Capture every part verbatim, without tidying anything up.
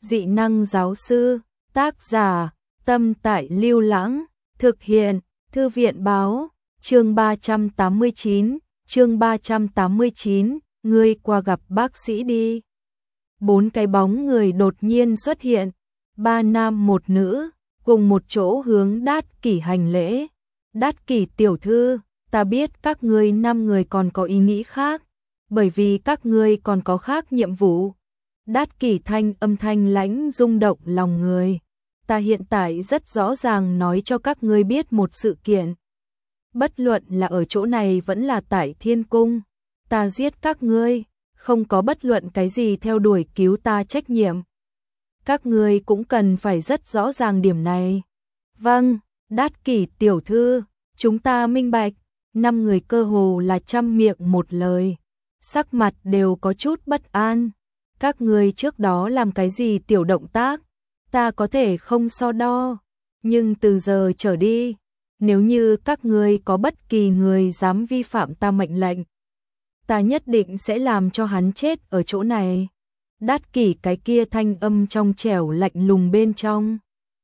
Dị năng giáo sư, tác giả, Tâm Tại Lưu Lãng, thực hiện, Thư viện báo, chương ba trăm tám mươi chín, chương ba trăm tám mươi chín, ngươi qua gặp bác sĩ đi. Bốn cái bóng người đột nhiên xuất hiện, ba nam một nữ, cùng một chỗ hướng Đát Kỷ hành lễ. Đát Kỷ tiểu thư, ta biết các ngươi năm người còn có ý nghĩ khác, bởi vì các ngươi còn có khác nhiệm vụ. Đát Kỷ thanh âm thanh lãnh rung động lòng người. Ta hiện tại rất rõ ràng nói cho các ngươi biết một sự kiện. Bất luận là ở chỗ này vẫn là tại Thiên Cung, ta giết các ngươi, không có bất luận cái gì theo đuổi cứu ta trách nhiệm. Các ngươi cũng cần phải rất rõ ràng điểm này. Vâng, Đát Kỷ tiểu thư, chúng ta minh bạch. Năm người cơ hồ là trăm miệng một lời, sắc mặt đều có chút bất an. Các ngươi trước đó làm cái gì tiểu động tác, ta có thể không so đo, nhưng từ giờ trở đi, nếu như các ngươi có bất kỳ người dám vi phạm ta mệnh lệnh, ta nhất định sẽ làm cho hắn chết ở chỗ này. Đát Kỷ cái kia thanh âm trong trẻo lạnh lùng bên trong,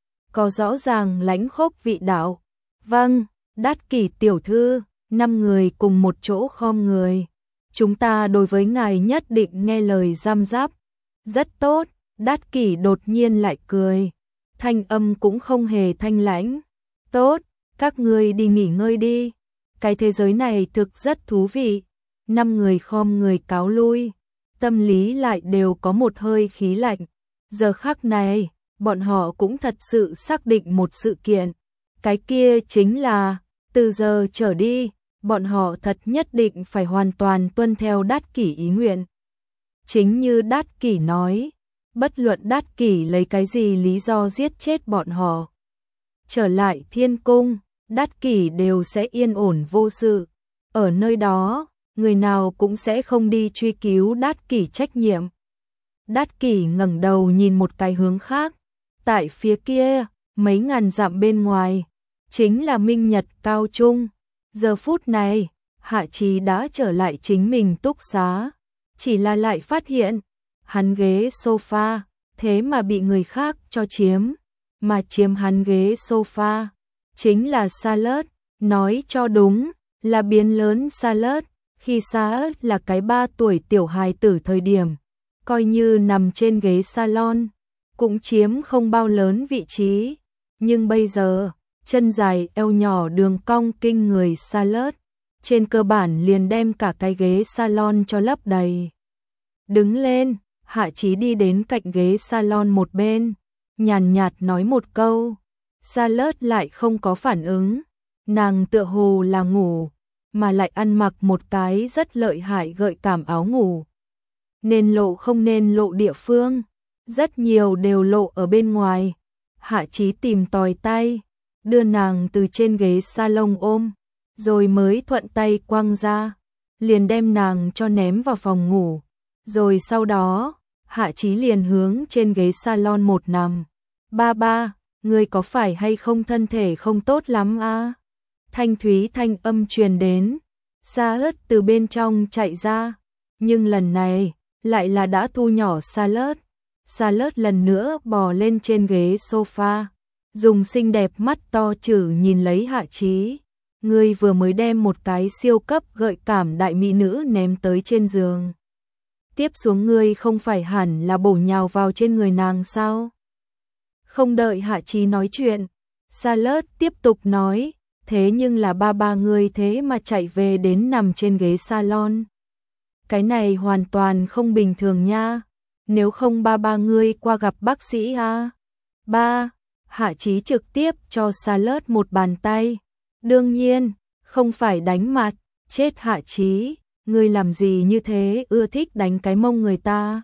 có rõ ràng lãnh khốc vị đạo. Vâng, Đát Kỷ tiểu thư, năm người cùng một chỗ khom người. Chúng ta đối với ngài nhất định nghe lời giam giáp. Rất tốt, Đát Kỷ đột nhiên lại cười. Thanh âm cũng không hề thanh lãnh. Tốt, các ngươi đi nghỉ ngơi đi. Cái thế giới này thực rất thú vị. Năm người khom người cáo lui. Tâm lý lại đều có một hơi khí lạnh. Giờ khắc này, bọn họ cũng thật sự xác định một sự kiện. Cái kia chính là, từ giờ trở đi, bọn họ thật nhất định phải hoàn toàn tuân theo Đát Kỷ ý nguyện. Chính như Đát Kỷ nói, bất luận Đát Kỷ lấy cái gì lý do giết chết bọn họ, trở lại Thiên Cung, Đát Kỷ đều sẽ yên ổn vô sự. Ở nơi đó, người nào cũng sẽ không đi truy cứu Đát Kỷ trách nhiệm. Đát Kỷ ngẩng đầu nhìn một cái hướng khác, tại phía kia, mấy ngàn dặm bên ngoài, chính là Minh Nhật Cao Trung. Giờ phút này, Hạ Chí đã trở lại chính mình túc xá, chỉ là lại phát hiện, hắn ghế sofa, thế mà bị người khác cho chiếm, mà chiếm hắn ghế sofa, chính là Salad, nói cho đúng, là biến lớn Salad, khi Salad là cái ba tuổi tiểu hài tử thời điểm, coi như nằm trên ghế salon, cũng chiếm không bao lớn vị trí, nhưng bây giờ, chân dài eo nhỏ đường cong kinh người Salad, trên cơ bản liền đem cả cái ghế salon cho lấp đầy. Đứng lên, Hạ Chí đi đến cạnh ghế salon một bên, nhàn nhạt nói một câu. Salad lại không có phản ứng, nàng tựa hồ là ngủ, mà lại ăn mặc một cái rất lợi hại gợi cảm áo ngủ. Nên lộ không nên lộ địa phương, rất nhiều đều lộ ở bên ngoài. Hạ Chí tìm tòi tay, đưa nàng từ trên ghế salon ôm, rồi mới thuận tay quăng ra, liền đem nàng cho ném vào phòng ngủ. Rồi sau đó, Hạ Chí liền hướng trên ghế salon một nằm. Ba ba, ngươi có phải hay không thân thể không tốt lắm à? Thanh thúy thanh âm truyền đến, Salad từ bên trong chạy ra, nhưng lần này, lại là đã thu nhỏ Salad. Salad lần nữa bò lên trên ghế sofa, dùng xinh đẹp mắt to chử nhìn lấy Hạ Chí. Ngươi vừa mới đem một cái siêu cấp gợi cảm đại mỹ nữ ném tới trên giường. Tiếp xuống ngươi không phải hẳn là bổ nhào vào trên người nàng sao? Không đợi Hạ Chí nói chuyện, Salad tiếp tục nói, thế nhưng là ba ba ngươi thế mà chạy về đến nằm trên ghế salon. Cái này hoàn toàn không bình thường nha, nếu không ba ba ngươi qua gặp bác sĩ à? Ba, Hạ Chí trực tiếp cho Salad một bàn tay. Đương nhiên, không phải đánh mặt, chết Hạ Chí, ngươi làm gì như thế, ưa thích đánh cái mông người ta.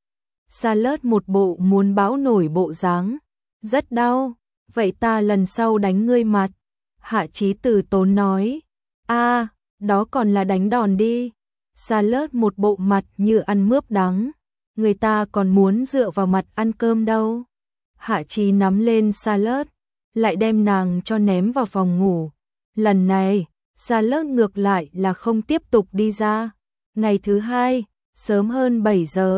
Salad một bộ muốn bão nổi bộ dáng, rất đau, vậy ta lần sau đánh ngươi mặt. Hạ Chí từ tốn nói, a, đó còn là đánh đòn đi. Salad một bộ mặt như ăn mướp đắng, người ta còn muốn dựa vào mặt ăn cơm đâu. Hạ Chí nắm lên Salad, lại đem nàng cho ném vào phòng ngủ. Lần này, Salad ngược lại là không tiếp tục đi ra. Ngày thứ hai, sớm hơn bảy giờ,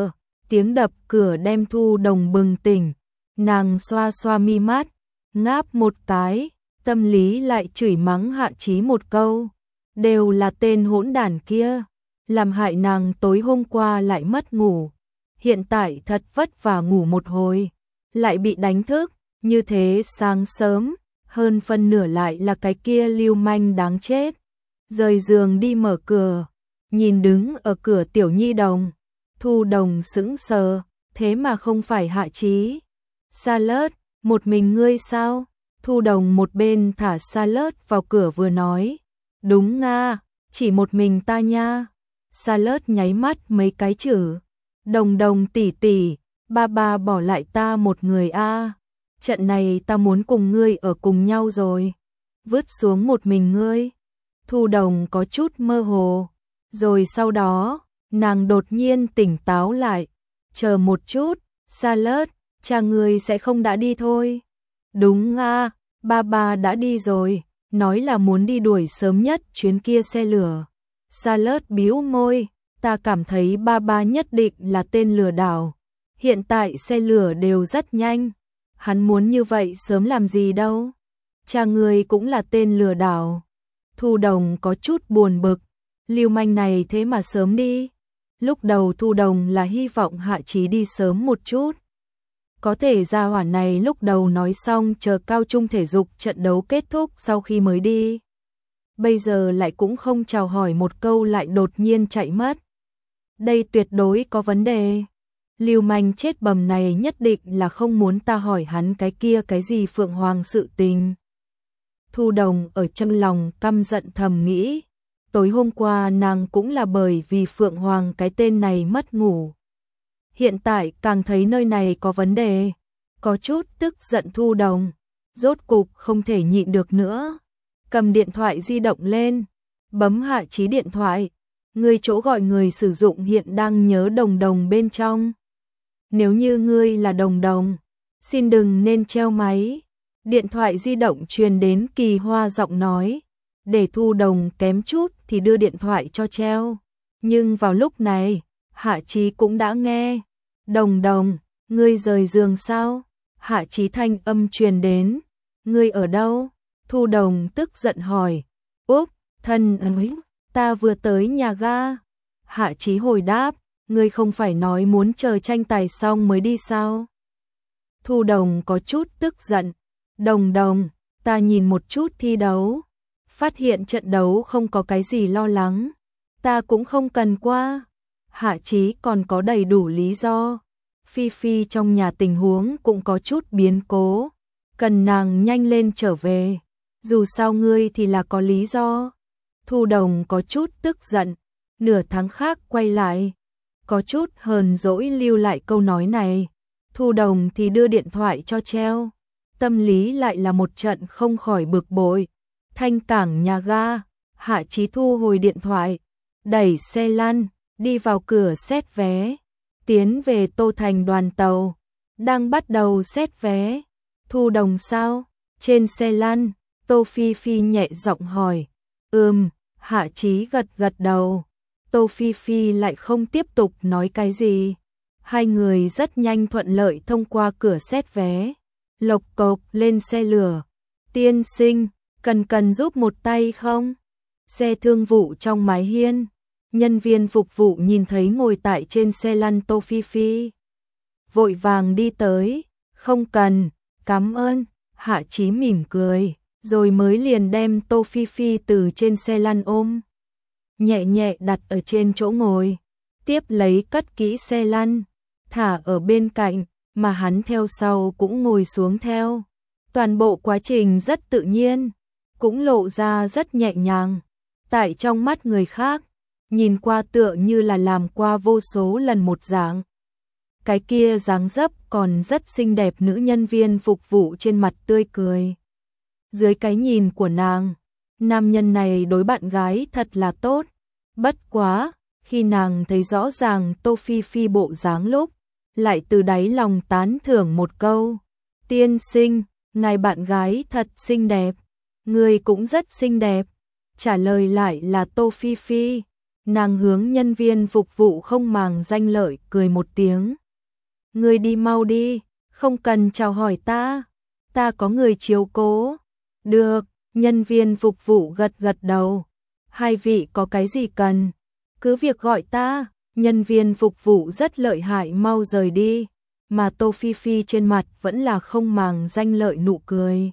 Tiếng đập cửa đem Thu Đồng bừng tỉnh, nàng xoa xoa mi mắt, ngáp một cái, tâm lý lại chửi mắng Hạ Chí một câu. Đều là tên hỗn đản kia, làm hại nàng tối hôm qua lại mất ngủ. Hiện tại thật vất vả ngủ một hồi, lại bị đánh thức, như thế sáng sớm, hơn phân nửa lại là cái kia lưu manh đáng chết. Rời giường đi mở cửa, nhìn đứng ở cửa Tiểu Nhi Đồng. Thu Đồng sững sờ, thế mà không phải Hạ Chí. Salad, một mình ngươi sao? Thu Đồng một bên thả salad vào cửa vừa nói. Đúng nga, chỉ một mình ta nha. Salad nháy mắt mấy cái chữ. Đồng Đồng tỷ tỷ, ba ba bỏ lại ta một người a. Trận này ta muốn cùng ngươi ở cùng nhau rồi. Vứt xuống một mình ngươi. Thu Đồng có chút mơ hồ. Rồi sau đó, nàng đột nhiên tỉnh táo lại. Chờ một chút, Salad, cha ngươi sẽ không đã đi thôi. Đúng nga, ba ba đã đi rồi. Nói là muốn đi đuổi sớm nhất chuyến kia xe lửa. Salad bĩu môi, ta cảm thấy ba ba nhất định là tên lừa đảo. Hiện tại xe lửa đều rất nhanh. Hắn muốn như vậy sớm làm gì đâu. Cha người cũng là tên lừa đảo. Thu Đồng có chút buồn bực. Lưu manh này thế mà sớm đi. Lúc đầu Thu Đồng là hy vọng Hạ Chí đi sớm một chút. Có thể gia hỏa này lúc đầu nói xong chờ cao trung thể dục trận đấu kết thúc sau khi mới đi. Bây giờ lại cũng không chào hỏi một câu lại đột nhiên chạy mất. Đây tuyệt đối có vấn đề. Lưu manh chết bầm này nhất định là không muốn ta hỏi hắn cái kia cái gì Phượng Hoàng sự tình. Thu Đồng ở trong lòng căm giận thầm nghĩ. Tối hôm qua nàng cũng là bởi vì Phượng Hoàng cái tên này mất ngủ. Hiện tại càng thấy nơi này có vấn đề. Có chút tức giận Thu Đồng. Rốt cục không thể nhịn được nữa. Cầm điện thoại di động lên. Bấm Hạ Chí điện thoại. Ngươi chỗ gọi người sử dụng hiện đang nhớ Đồng Đồng bên trong. Nếu như ngươi là Đồng Đồng, xin đừng nên treo máy. Điện thoại di động truyền đến Kỳ Hoa giọng nói. Để Thu Đồng kém chút thì đưa điện thoại cho treo. Nhưng vào lúc này, Hạ Chí cũng đã nghe. Đồng Đồng, ngươi rời giường sao? Hạ Chí thanh âm truyền đến. Ngươi ở đâu? Thu Đồng tức giận hỏi. Úp, thân ấy, ta vừa tới nhà ga. Hạ Chí hồi đáp. Ngươi không phải nói muốn chờ tranh tài xong mới đi sao? Thu Đồng có chút tức giận. Đồng Đồng, ta nhìn một chút thi đấu. Phát hiện trận đấu không có cái gì lo lắng. Ta cũng không cần qua. Hạ Chí còn có đầy đủ lý do. Phi Phi trong nhà tình huống cũng có chút biến cố. Cần nàng nhanh lên trở về. Dù sao ngươi thì là có lý do. Thu Đồng có chút tức giận. Nửa tháng khác quay lại. Có chút hờn dỗi lưu lại câu nói này. Thu Đồng thì đưa điện thoại cho treo. Tâm lý lại là một trận không khỏi bực bội. Thanh cảng nhà ga. Hạ Chí thu hồi điện thoại. Đẩy xe lăn. Đi vào cửa xét vé. Tiến về Tô Thành đoàn tàu. Đang bắt đầu xét vé. Thu Đồng sao? Trên xe lăn. Tô Phi Phi nhẹ giọng hỏi. Ừm. Hạ Chí gật gật đầu. Tô Phi Phi lại không tiếp tục nói cái gì. Hai người rất nhanh thuận lợi thông qua cửa xét vé. Lộc cộc lên xe lửa. Tiên sinh, cần cần giúp một tay không? Xe thương vụ trong mái hiên. Nhân viên phục vụ nhìn thấy ngồi tại trên xe lăn Tô Phi Phi. Vội vàng đi tới. Không cần, cảm ơn. Hạ Chí mỉm cười. Rồi mới liền đem Tô Phi Phi từ trên xe lăn ôm. Nhẹ nhẹ đặt ở trên chỗ ngồi. Tiếp lấy cất kỹ xe lăn. Thả ở bên cạnh. Mà hắn theo sau cũng ngồi xuống theo. Toàn bộ quá trình rất tự nhiên. Cũng lộ ra rất nhẹ nhàng. Tại trong mắt người khác. Nhìn qua tựa như là làm qua vô số lần một dạng. Cái kia dáng dấp còn rất xinh đẹp nữ nhân viên phục vụ trên mặt tươi cười. Dưới cái nhìn của nàng, nam nhân này đối bạn gái thật là tốt. Bất quá, khi nàng thấy rõ ràng Tô Phi Phi bộ dáng lúc, lại từ đáy lòng tán thưởng một câu. Tiên sinh, ngài bạn gái thật xinh đẹp. Người cũng rất xinh đẹp. Trả lời lại là Tô Phi Phi. Nàng hướng nhân viên phục vụ không màng danh lợi cười một tiếng. Ngươi đi mau đi, không cần chào hỏi ta, ta có người chiếu cố. Được, nhân viên phục vụ gật gật đầu. Hai vị có cái gì cần? Cứ việc gọi ta, nhân viên phục vụ rất lợi hại mau rời đi, mà Tô Phi Phi trên mặt vẫn là không màng danh lợi nụ cười.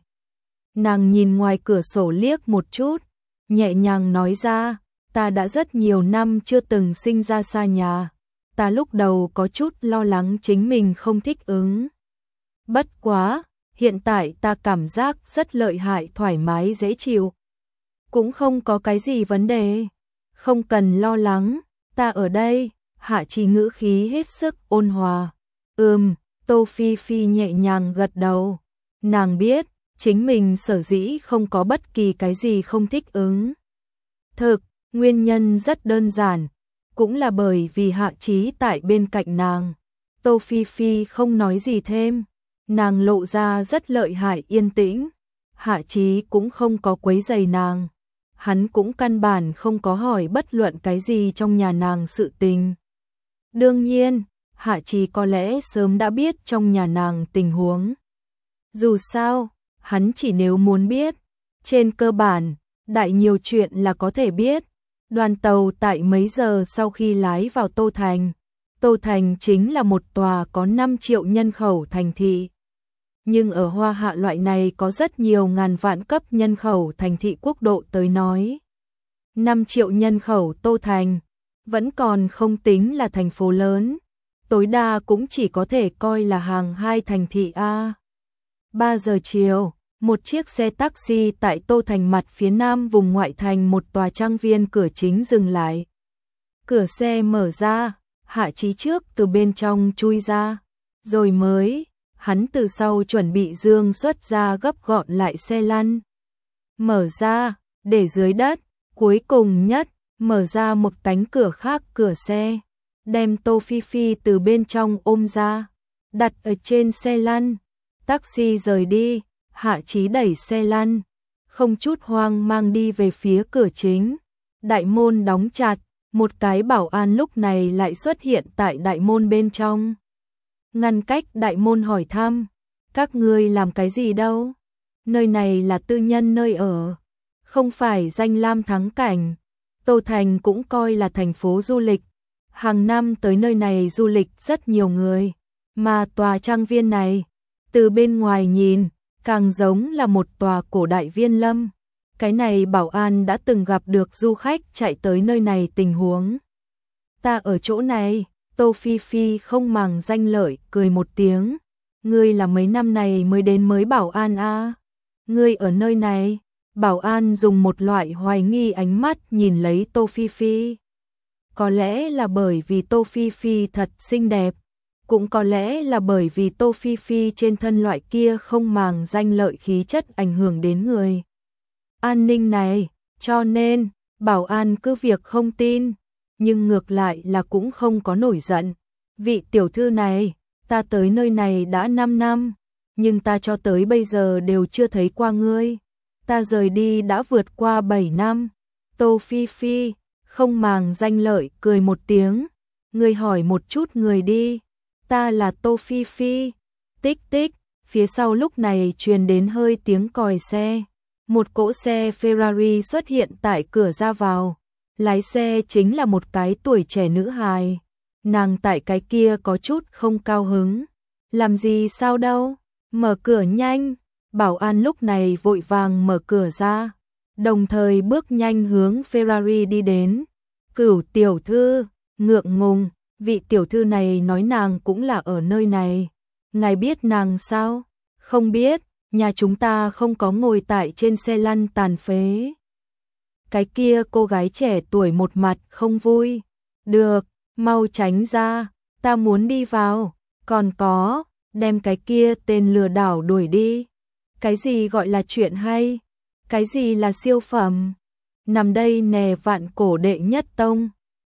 Nàng nhìn ngoài cửa sổ liếc một chút, nhẹ nhàng nói ra, ta đã rất nhiều năm chưa từng sinh ra xa nhà, ta lúc đầu có chút lo lắng chính mình không thích ứng. Bất quá, hiện tại ta cảm giác rất lợi hại thoải mái dễ chịu. Cũng không có cái gì vấn đề, không cần lo lắng, ta ở đây. Hạ Trì ngữ khí hết sức ôn hòa. Ừm, Tô Phi Phi nhẹ nhàng gật đầu. Nàng biết, chính mình sở dĩ không có bất kỳ cái gì không thích ứng. Thực, nguyên nhân rất đơn giản, cũng là bởi vì Hạ Chí tại bên cạnh nàng. Tô Phi Phi không nói gì thêm, nàng lộ ra rất lợi hại yên tĩnh. Hạ Chí cũng không có quấy rầy nàng. Hắn cũng căn bản không có hỏi bất luận cái gì trong nhà nàng sự tình. Đương nhiên, Hạ Trì có lẽ sớm đã biết trong nhà nàng tình huống. Dù sao, hắn chỉ nếu muốn biết, trên cơ bản, đại nhiều chuyện là có thể biết. Đoàn tàu tại mấy giờ sau khi lái vào Tô Thành. Tô Thành chính là một tòa có năm triệu nhân khẩu thành thị. Nhưng ở Hoa Hạ loại này có rất nhiều ngàn vạn cấp nhân khẩu thành thị quốc độ tới nói. năm triệu nhân khẩu Tô Thành vẫn còn không tính là thành phố lớn, tối đa cũng chỉ có thể coi là hàng hai thành thị A. ba giờ chiều, một chiếc xe taxi tại Tô Thành mặt phía nam vùng ngoại thành một tòa trang viên cửa chính dừng lại. Cửa xe mở ra, Hạ Chí trước từ bên trong chui ra, rồi mới, hắn từ sau chuẩn bị dương xuất ra gấp gọn lại xe lăn. Mở ra, để dưới đất, cuối cùng nhất, mở ra một cánh cửa khác cửa xe, đem Tô Phi Phi từ bên trong ôm ra, đặt ở trên xe lăn. Taxi rời đi, Hạ Chí đẩy xe lăn, không chút hoang mang đi về phía cửa chính. Đại môn đóng chặt, một cái bảo an lúc này lại xuất hiện tại đại môn bên trong. Ngăn cách đại môn hỏi thăm, các ngươi làm cái gì đâu? Nơi này là tư nhân nơi ở, không phải danh lam thắng cảnh. Tô Thành cũng coi là thành phố du lịch, hàng năm tới nơi này du lịch rất nhiều người, mà tòa trang viên này, từ bên ngoài nhìn, càng giống là một tòa cổ đại viên lâm. Cái này bảo an đã từng gặp được du khách chạy tới nơi này tình huống. Ta ở chỗ này, Tô Phi Phi không màng danh lợi, cười một tiếng. Ngươi là mấy năm này mới đến mới bảo an a? Ngươi ở nơi này? Bảo an dùng một loại hoài nghi ánh mắt nhìn lấy Tô Phi Phi. Có lẽ là bởi vì Tô Phi Phi thật xinh đẹp, cũng có lẽ là bởi vì Tô Phi Phi trên thân loại kia không màng danh lợi khí chất ảnh hưởng đến người an ninh này, cho nên bảo an cứ việc không tin, nhưng ngược lại là cũng không có nổi giận. Vị tiểu thư này, ta tới nơi này đã năm năm, nhưng ta cho tới bây giờ đều chưa thấy qua ngươi. Ta rời đi đã vượt qua bảy năm. Tô Phi Phi không màng danh lợi cười một tiếng. Ngươi hỏi một chút người đi. Ta là Tô Phi Phi. Tích tích, phía sau lúc này truyền đến hơi tiếng còi xe. Một cỗ xe Ferrari xuất hiện tại cửa ra vào. Lái xe chính là một cái tuổi trẻ nữ hài. Nàng tại cái kia có chút không cao hứng. Làm gì sao đâu, mở cửa nhanh. Bảo an lúc này vội vàng mở cửa ra, đồng thời bước nhanh hướng Ferrari đi đến. Cửu tiểu thư, ngượng ngùng, vị tiểu thư này nói nàng cũng là ở nơi này. Ngài biết nàng sao? Không biết, nhà chúng ta không có ngồi tại trên xe lăn tàn phế. Cái kia cô gái trẻ tuổi một mặt không vui. Được, mau tránh ra, ta muốn đi vào. Còn có, đem cái kia tên lừa đảo đuổi đi. Cái gì gọi là chuyện hay? Cái gì là siêu phẩm? Nằm đây nè vạn cổ đệ nhất tông.